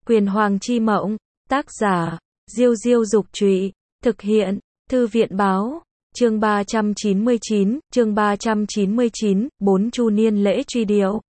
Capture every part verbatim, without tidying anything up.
Quyền Hoàng chi mộng, tác giả, Diêu Diêu Dục Trụy, thực hiện, Thư viện Báo, chương ba trăm chín mươi chín, chương ba trăm chín mươi chín, bốn chu niên lễ truy điệu.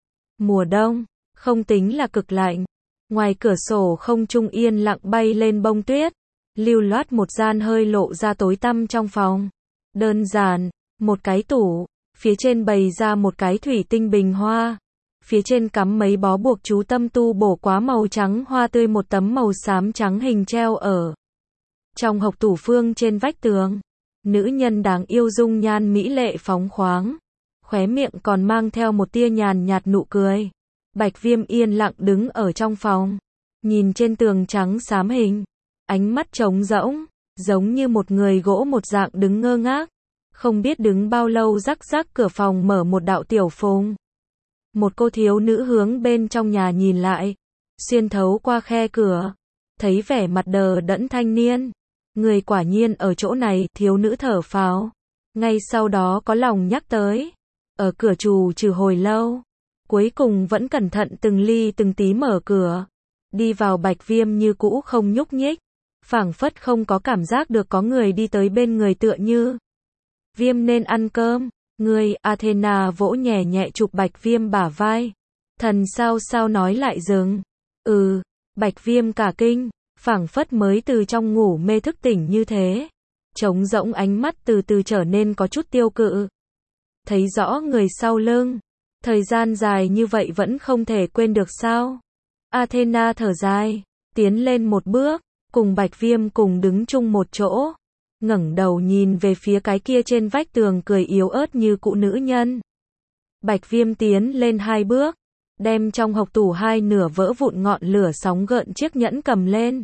Mùa đông, không tính là cực lạnh. Ngoài cửa sổ không trung yên lặng bay lên bông tuyết, lưu loát một gian hơi lộ ra tối tăm trong phòng. Đơn giản, một cái tủ, phía trên bày ra một cái thủy tinh bình hoa. Phía trên cắm mấy bó buộc chú tâm tu bổ quá màu trắng hoa tươi, một tấm màu xám trắng hình treo ở trong hộc tủ phương trên vách tường. Nữ nhân đáng yêu dung nhan mỹ lệ phóng khoáng, khóe miệng còn mang theo một tia nhàn nhạt nụ cười. Bạch Viêm yên lặng đứng ở trong phòng, nhìn trên tường trắng xám hình, ánh mắt trống rỗng, giống như một người gỗ một dạng đứng ngơ ngác. Không biết đứng bao lâu, rắc rắc cửa phòng mở một đạo tiểu phùng. Một cô thiếu nữ hướng bên trong nhà nhìn lại, xuyên thấu qua khe cửa, thấy vẻ mặt đờ đẫn thanh niên. Người quả nhiên ở chỗ này, thiếu nữ thở phào. Ngay sau đó có lòng nhắc tới. Ở cửa trù trừ hồi lâu, cuối cùng vẫn cẩn thận từng ly từng tí mở cửa. Đi vào. Bạch Viêm như cũ không nhúc nhích, phảng phất không có cảm giác được có người đi tới bên người, tựa như Viêm nên ăn cơm. Ngươi, Athena vỗ nhẹ nhẹ chụp Bạch Viêm bả vai. Thần sao sao nói lại dừng. Ừ, Bạch Viêm cả kinh, phảng phất mới từ trong ngủ mê thức tỉnh như thế. Trống rỗng, ánh mắt từ từ trở nên có chút tiêu cự. Thấy rõ người sau lưng. Thời gian dài như vậy vẫn không thể quên được sao? Athena thở dài, tiến lên một bước, cùng Bạch Viêm cùng đứng chung một chỗ. Ngẩng đầu nhìn về phía cái kia trên vách tường cười yếu ớt như cụ nữ nhân. Bạch Viêm tiến lên hai bước, đem trong hộc tủ hai nửa vỡ vụn ngọn lửa sóng gợn chiếc nhẫn cầm lên.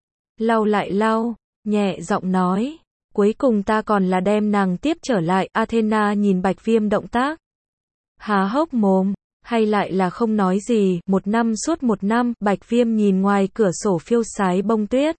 Lau lại lau, nhẹ giọng nói, cuối cùng ta còn là đem nàng tiếp trở lại. Athena nhìn Bạch Viêm động tác, há hốc mồm, hay lại là không nói gì. Một năm, suốt một năm. Bạch Viêm nhìn ngoài cửa sổ phiêu sái bông tuyết,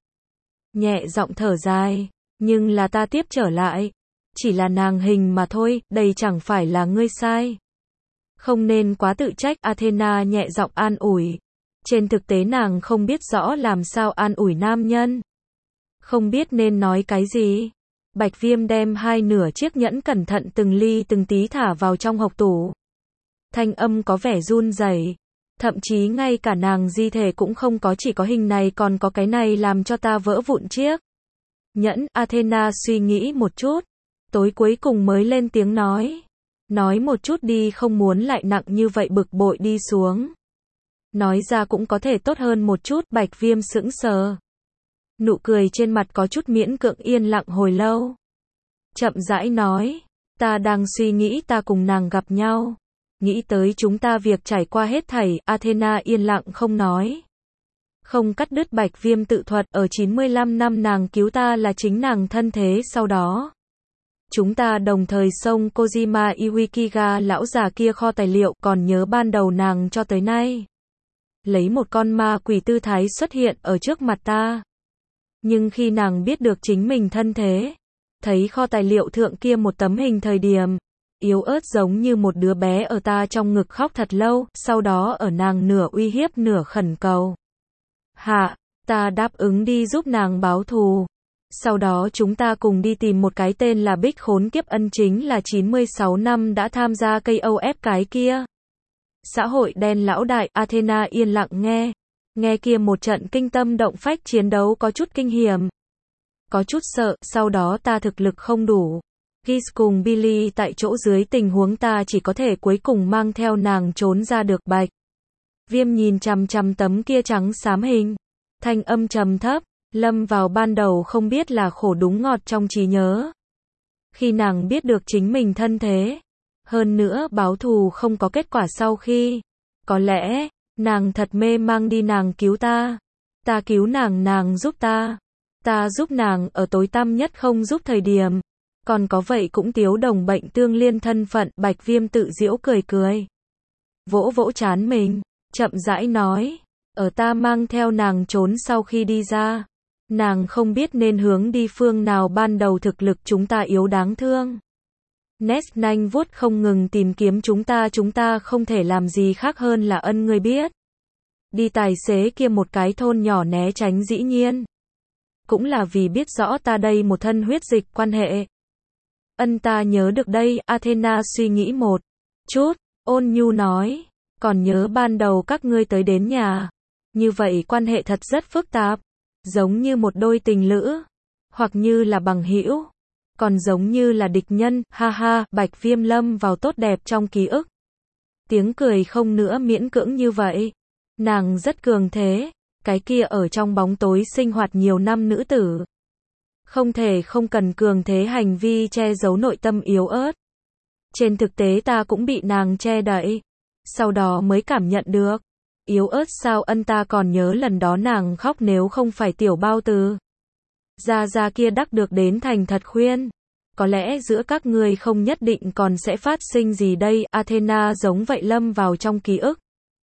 nhẹ giọng thở dài. Nhưng là ta tiếp trở lại, chỉ là nàng hình mà thôi, đây chẳng phải là ngươi sai. Không nên quá tự trách. Athena nhẹ giọng an ủi. Trên thực tế nàng không biết rõ làm sao an ủi nam nhân, không biết nên nói cái gì. Bạch Viêm đem hai nửa chiếc nhẫn cẩn thận từng ly từng tí thả vào trong hộc tủ. Thanh âm có vẻ run rẩy, thậm chí ngay cả nàng di thể cũng không có, chỉ có hình này còn có cái này làm cho ta vỡ vụn chiếc nhẫn. Athena suy nghĩ một chút, tối cuối cùng mới lên tiếng nói. Nói một chút đi, không muốn lại nặng như vậy bực bội đi xuống. Nói ra cũng có thể tốt hơn một chút. Bạch Viêm sững sờ, nụ cười trên mặt có chút miễn cưỡng, yên lặng hồi lâu. Chậm rãi nói, ta đang suy nghĩ ta cùng nàng gặp nhau, nghĩ tới chúng ta việc trải qua hết thảy. Athena yên lặng không nói, không cắt đứt Bạch Viêm tự thuật. Ở chín mươi lăm năm nàng cứu ta là chính nàng thân thế. Sau đó chúng ta đồng thời xông Kojima Iwaikiga lão già kia kho tài liệu. Còn nhớ ban đầu nàng cho tới nay lấy một con ma quỷ tư thái xuất hiện ở trước mặt ta. Nhưng khi nàng biết được chính mình thân thế, thấy kho tài liệu thượng kia một tấm hình thời điểm, yếu ớt giống như một đứa bé ở ta trong ngực khóc thật lâu. Sau đó ở nàng nửa uy hiếp nửa khẩn cầu hạ, ta đáp ứng đi giúp nàng báo thù. Sau đó chúng ta cùng đi tìm một cái tên là Bích khốn kiếp ân, chính là chín mươi sáu năm đã tham gia ca o ép cái kia xã hội đen lão đại. Athena yên lặng nghe, nghe kia một trận kinh tâm động phách chiến đấu có chút kinh hiểm, có chút sợ. Sau đó ta thực lực không đủ, Gis cùng Billy tại chỗ, dưới tình huống ta chỉ có thể cuối cùng mang theo nàng trốn ra được. Bạch Viêm nhìn chằm chằm tấm kia trắng xám hình, thanh âm trầm thấp, lâm vào ban đầu không biết là khổ đúng ngọt trong trí nhớ. Khi nàng biết được chính mình thân thế, hơn nữa báo thù không có kết quả, sau khi có lẽ nàng thật mê mang đi. Nàng cứu ta, ta cứu nàng, nàng giúp ta, ta giúp nàng ở tối tăm nhất không giúp thời điểm. Còn có vậy cũng tiếu đồng bệnh tương liên thân phận. Bạch Viêm tự giễu cười cười, vỗ vỗ trán mình, chậm rãi nói, ở ta mang theo nàng trốn sau khi đi ra, nàng không biết nên hướng đi phương nào. Ban đầu thực lực chúng ta yếu đáng thương, Ness nanh vuốt không ngừng tìm kiếm chúng ta, chúng ta không thể làm gì khác hơn là ân ngươi biết. đi tài xế kia một cái thôn nhỏ né tránh dĩ nhiên. Cũng là vì biết rõ ta đây một thân huyết dịch quan hệ. Ân ta nhớ được đây, Athena suy nghĩ một chút, ôn nhu nói, còn nhớ ban đầu các ngươi tới đến nhà. Như vậy quan hệ thật rất phức tạp, giống như một đôi tình lữ, hoặc như là bằng hữu, còn giống như là địch nhân, ha ha, Bạch Viêm lâm vào tốt đẹp trong ký ức. Tiếng cười không nữa miễn cưỡng như vậy. Nàng rất cường thế, cái kia ở trong bóng tối sinh hoạt nhiều năm nữ tử. Không thể không cần cường thế hành vi che giấu nội tâm yếu ớt. Trên thực tế ta cũng bị nàng che đậy. Sau đó mới cảm nhận được. Yếu ớt sao? Ân ta còn nhớ lần đó nàng khóc nếu không phải tiểu bao từ. Gia Gia kia đắc được đến thành thật khuyên. Có lẽ giữa các ngươi không nhất định còn sẽ phát sinh gì đây. Athena giống vậy lâm vào trong ký ức.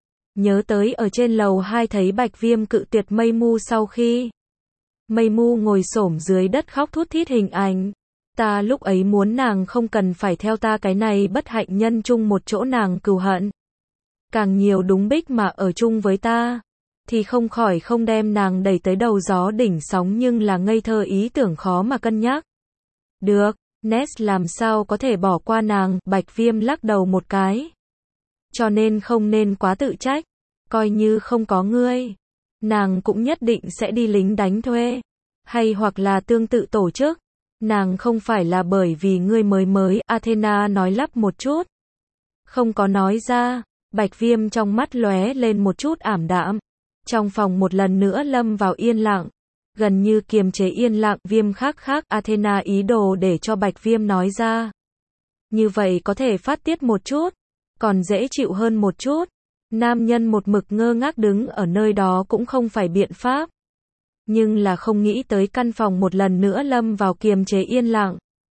Nhớ tới ở trên lầu hai thấy Bạch Viêm cự tuyệt Mây Mu sau khi Mây Mu ngồi xổm dưới đất khóc thút thít hình ảnh. Ta lúc ấy muốn nàng không cần phải theo ta cái này bất hạnh nhân chung một chỗ nàng cừu hận. Càng nhiều đúng bích mà ở chung với ta, thì không khỏi không đem nàng đẩy tới đầu gió đỉnh sóng nhưng là ngây thơ ý tưởng khó mà cân nhắc. Được, Ness làm sao có thể bỏ qua nàng, Bạch Viêm lắc đầu một cái. Cho nên không nên quá tự trách, coi như không có ngươi. Nàng cũng nhất định sẽ đi lính đánh thuê, hay hoặc là tương tự tổ chức. Nàng không phải là bởi vì ngươi mới mới, Athena nói lắp một chút. Không có nói ra, Bạch Viêm trong mắt lóe lên một chút ảm đạm. Trong phòng một lần nữa lâm vào yên lặng. Gần như kiềm chế yên lặng, Viêm khác khác, Athena ý đồ để cho Bạch Viêm nói ra. Như vậy có thể phát tiết một chút, còn dễ chịu hơn một chút. Nam nhân một mực ngơ ngác đứng ở nơi đó cũng không phải biện pháp. Nhưng là không nghĩ tới căn phòng một lần nữa lâm vào kiềm chế yên lặng.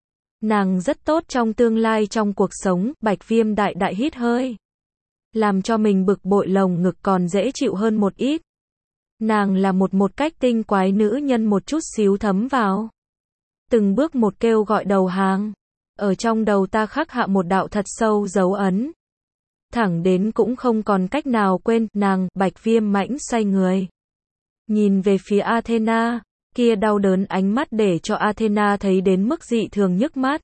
Nàng rất tốt trong tương lai trong cuộc sống, Bạch Viêm đại đại hít hơi. Làm cho mình bực bội lồng ngực còn dễ chịu hơn một ít. Nàng là một một cách tinh quái nữ nhân một chút xíu thấm vào. Từng bước một kêu gọi đầu hàng. Ở trong đầu ta khắc hạ một đạo thật sâu dấu ấn. Thẳng đến cũng không còn cách nào quên, nàng, Bạch Viêm mãnh xoay người. Nhìn về phía Athena, kia đau đớn ánh mắt để cho Athena thấy đến mức dị thường nhức mắt.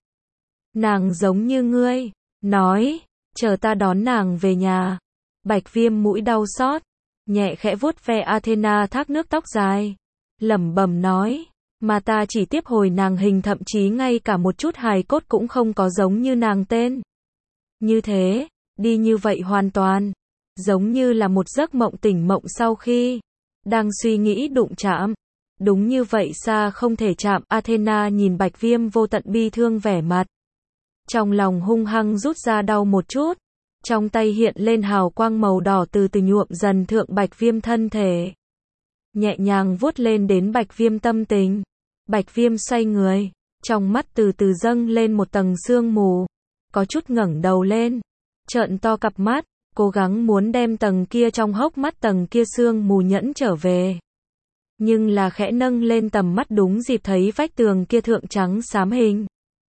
Nàng giống như ngươi, nói, chờ ta đón nàng về nhà. Bạch Viêm mũi đau xót, nhẹ khẽ vuốt ve Athena thác nước tóc dài, lẩm bẩm nói, mà ta chỉ tiếp hồi nàng hình thậm chí ngay cả một chút hài cốt cũng không có giống như nàng tên. Như thế, đi như vậy hoàn toàn, giống như là một giấc mộng tỉnh mộng sau khi đang suy nghĩ đụng chạm. Đúng như vậy xa không thể chạm, Athena nhìn Bạch Viêm vô tận bi thương vẻ mặt. Trong lòng hung hăng rút ra đau một chút. Trong tay hiện lên hào quang màu đỏ từ từ nhuộm dần thượng Bạch Viêm thân thể. Nhẹ nhàng vuốt lên đến Bạch Viêm tâm tình. Bạch Viêm xoay người, trong mắt từ từ dâng lên một tầng sương mù. Có chút ngẩng đầu lên, trợn to cặp mắt, cố gắng muốn đem tầng kia trong hốc mắt tầng kia sương mù nhẫn trở về. Nhưng là khẽ nâng lên tầm mắt đúng dịp thấy vách tường kia thượng trắng xám hình.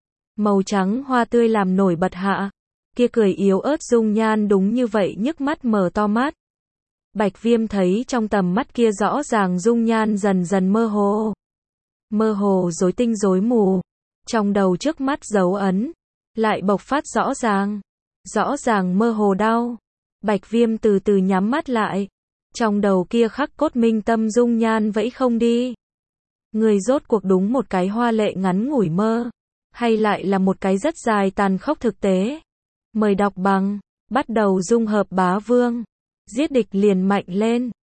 Màu trắng hoa tươi làm nổi bật hạ. Kia cười yếu ớt dung nhan đúng như vậy nhức mắt mở to mắt. Bạch Viêm thấy trong tầm mắt kia rõ ràng dung nhan dần dần mơ hồ. Mơ hồ rối tinh rối mù. Trong đầu trước mắt dấu ấn. Lại bộc phát rõ ràng. Rõ ràng mơ hồ đau. Bạch Viêm từ từ nhắm mắt lại. Trong đầu kia khắc cốt minh tâm dung nhan vẫy không đi. Người rốt cuộc đúng một cái hoa lệ ngắn ngủi mơ. Hay lại là một cái rất dài tàn khốc thực tế. Mời đọc bằng, bắt đầu dung hợp bá vương. Giết địch liền mạnh lên.